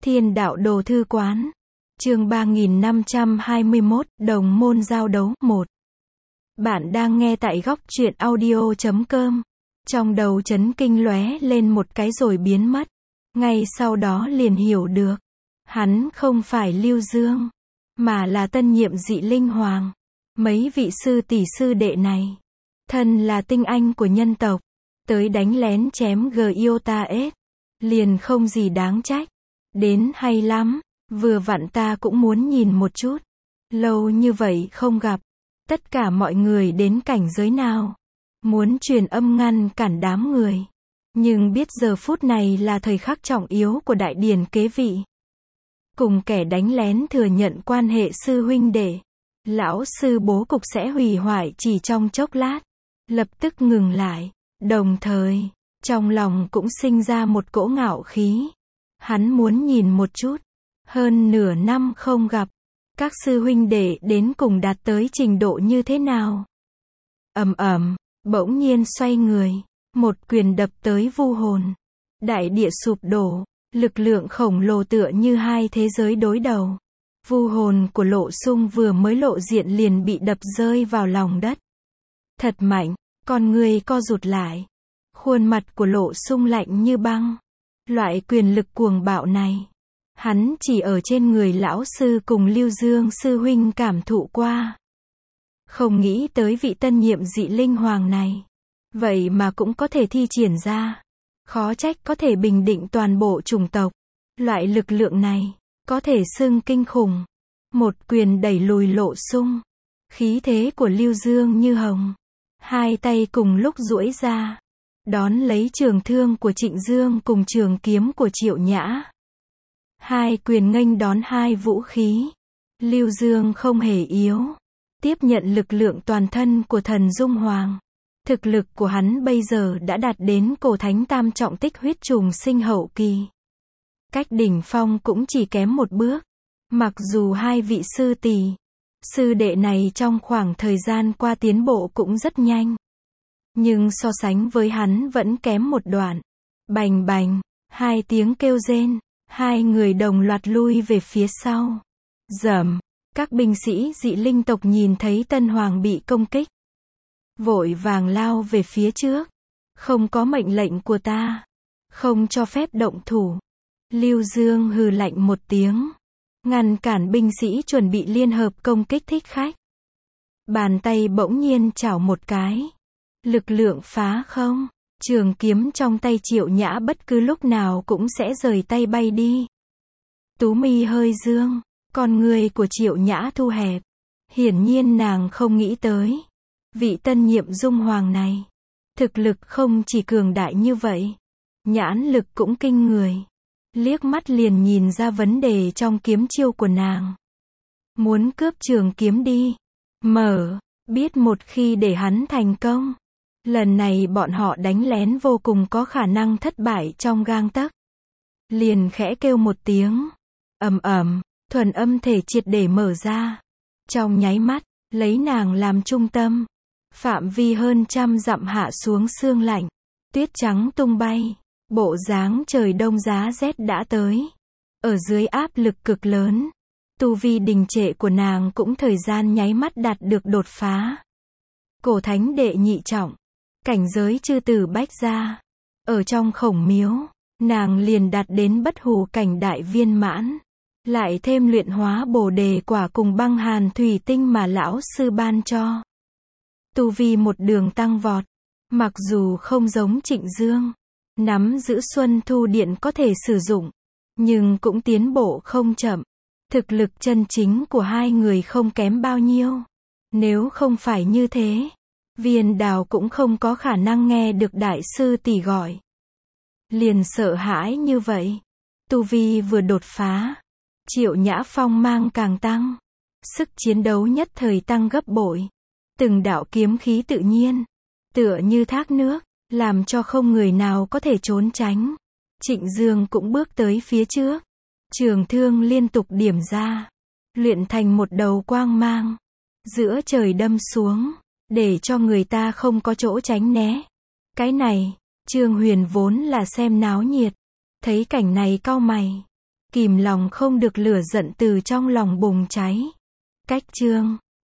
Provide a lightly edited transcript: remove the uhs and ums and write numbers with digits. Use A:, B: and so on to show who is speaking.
A: Thiên đạo đồ thư quán. Chương 3521, Đồng môn giao đấu 1. Bạn đang nghe tại góc truyện audio.com. Trong đầu chấn kinh lóe lên một cái rồi biến mất. Ngay sau đó liền hiểu được. Hắn không phải Lưu Dương, mà là tân nhiệm Dị Linh Hoàng. Mấy vị sư tỷ sư đệ này, thân là tinh anh của nhân tộc, tới đánh lén chém Gyota-S, liền không gì đáng trách. Đến hay lắm, vừa vặn ta cũng muốn nhìn một chút. Lâu như vậy không gặp, tất cả mọi người đến cảnh giới nào, muốn truyền âm ngăn cản đám người. Nhưng biết giờ phút này là thời khắc trọng yếu của đại điển kế vị. Cùng kẻ đánh lén thừa nhận quan hệ sư huynh đệ, lão sư bố cục sẽ hủy hoại chỉ trong chốc lát. Lập tức ngừng lại, đồng thời, trong lòng cũng sinh ra một cỗ ngạo khí. Hắn muốn nhìn một chút, hơn nửa năm không gặp, các sư huynh đệ đến cùng đạt tới trình độ như thế nào. Bỗng nhiên xoay người, một quyền đập tới vu hồn. Đại địa sụp đổ, lực lượng khổng lồ tựa như hai thế giới đối đầu. Vu hồn của Lộ Sung vừa mới lộ diện liền bị đập rơi vào lòng đất. Thật mạnh, con người co rụt lại. Khuôn mặt của Lộ Sung lạnh như băng. Loại quyền lực cuồng bạo này, hắn chỉ ở trên người lão sư cùng Lưu Dương sư huynh cảm thụ qua. Không nghĩ tới vị tân nhiệm Dị Linh Hoàng này, vậy mà cũng có thể thi triển ra. Khó trách có thể bình định toàn bộ chủng tộc. Loại lực lượng này, có thể xưng kinh khủng. Một quyền đẩy lùi Lộ Sung. Khí thế của Lưu Dương như hồng. Hai tay cùng lúc duỗi ra, đón lấy trường thương của Trịnh Dương cùng trường kiếm của Triệu Nhã. Hai quyền nghênh đón hai vũ khí. Lưu Dương không hề yếu, tiếp nhận lực lượng toàn thân của Thần Dung Hoàng. Thực lực của hắn bây giờ đã đạt đến cổ thánh tam trọng tích huyết trùng sinh hậu kỳ. Cách đỉnh phong cũng chỉ kém một bước. Mặc dù hai vị sư tỷ, sư đệ này trong khoảng thời gian qua tiến bộ cũng rất nhanh, nhưng so sánh với hắn vẫn kém một đoạn. Bành bành, hai tiếng kêu rên, hai người đồng loạt lui về phía sau. Rầm, các binh sĩ Dị Linh tộc nhìn thấy Tân Hoàng bị công kích, vội vàng lao về phía trước. Không có mệnh lệnh của ta, không cho phép động thủ. Lưu Dương hừ lạnh một tiếng, ngăn cản binh sĩ chuẩn bị liên hợp công kích thích khách. Bàn tay bỗng nhiên chảo một cái. Lực lượng phá không, trường kiếm trong tay Triệu Nhã bất cứ lúc nào cũng sẽ rời tay bay đi. Tú mi hơi dương, con người của Triệu Nhã thu hẹp. Hiển nhiên nàng không nghĩ tới, vị tân nhiệm Dung Hoàng này, thực lực không chỉ cường đại như vậy, nhãn lực cũng kinh người. Liếc mắt liền nhìn ra vấn đề trong kiếm chiêu của nàng. Muốn cướp trường kiếm đi. Biết một khi để hắn thành công, lần này bọn họ đánh lén vô cùng có khả năng thất bại trong gang tấc. Liền khẽ kêu một tiếng. Thuần âm thể triệt để mở ra. Trong nháy mắt, lấy nàng làm trung tâm. Phạm vi hơn 100 dặm hạ xuống sương lạnh. Tuyết trắng tung bay. Bộ dáng trời đông giá rét đã tới. Ở dưới áp lực cực lớn, tu vi đình trệ của nàng cũng thời gian nháy mắt đạt được đột phá. Cổ thánh đệ nhị trọng, cảnh giới chư tử bách gia. Ở trong Khổng Miếu, nàng liền đạt đến bất hủ cảnh đại viên mãn. Lại thêm luyện hóa bồ đề quả cùng băng hàn thủy tinh mà lão sư ban cho. Tu vi một đường tăng vọt. Mặc dù không giống Trịnh Dương, nắm giữ Xuân Thu Điện có thể sử dụng, nhưng cũng tiến bộ không chậm. Thực lực chân chính của hai người không kém bao nhiêu. Nếu không phải như thế, Viên Đào cũng không có khả năng nghe được đại sư tỷ gọi. Liền sợ hãi như vậy. Tu vi vừa đột phá, Triệu Nhã phong mang càng tăng. Sức chiến đấu nhất thời tăng gấp bội. Từng đạo kiếm khí tự nhiên, tựa như thác nước, làm cho không người nào có thể trốn tránh. Trịnh Dương cũng bước tới phía trước. Trường thương liên tục điểm ra, luyện thành một đầu quang mang. Giữa trời đâm xuống, để cho người ta không có chỗ tránh né. Cái này, Trương Huyền vốn là xem náo nhiệt. Thấy cảnh này cau mày. Kìm lòng không được lửa giận từ trong lòng bùng cháy. Cách chương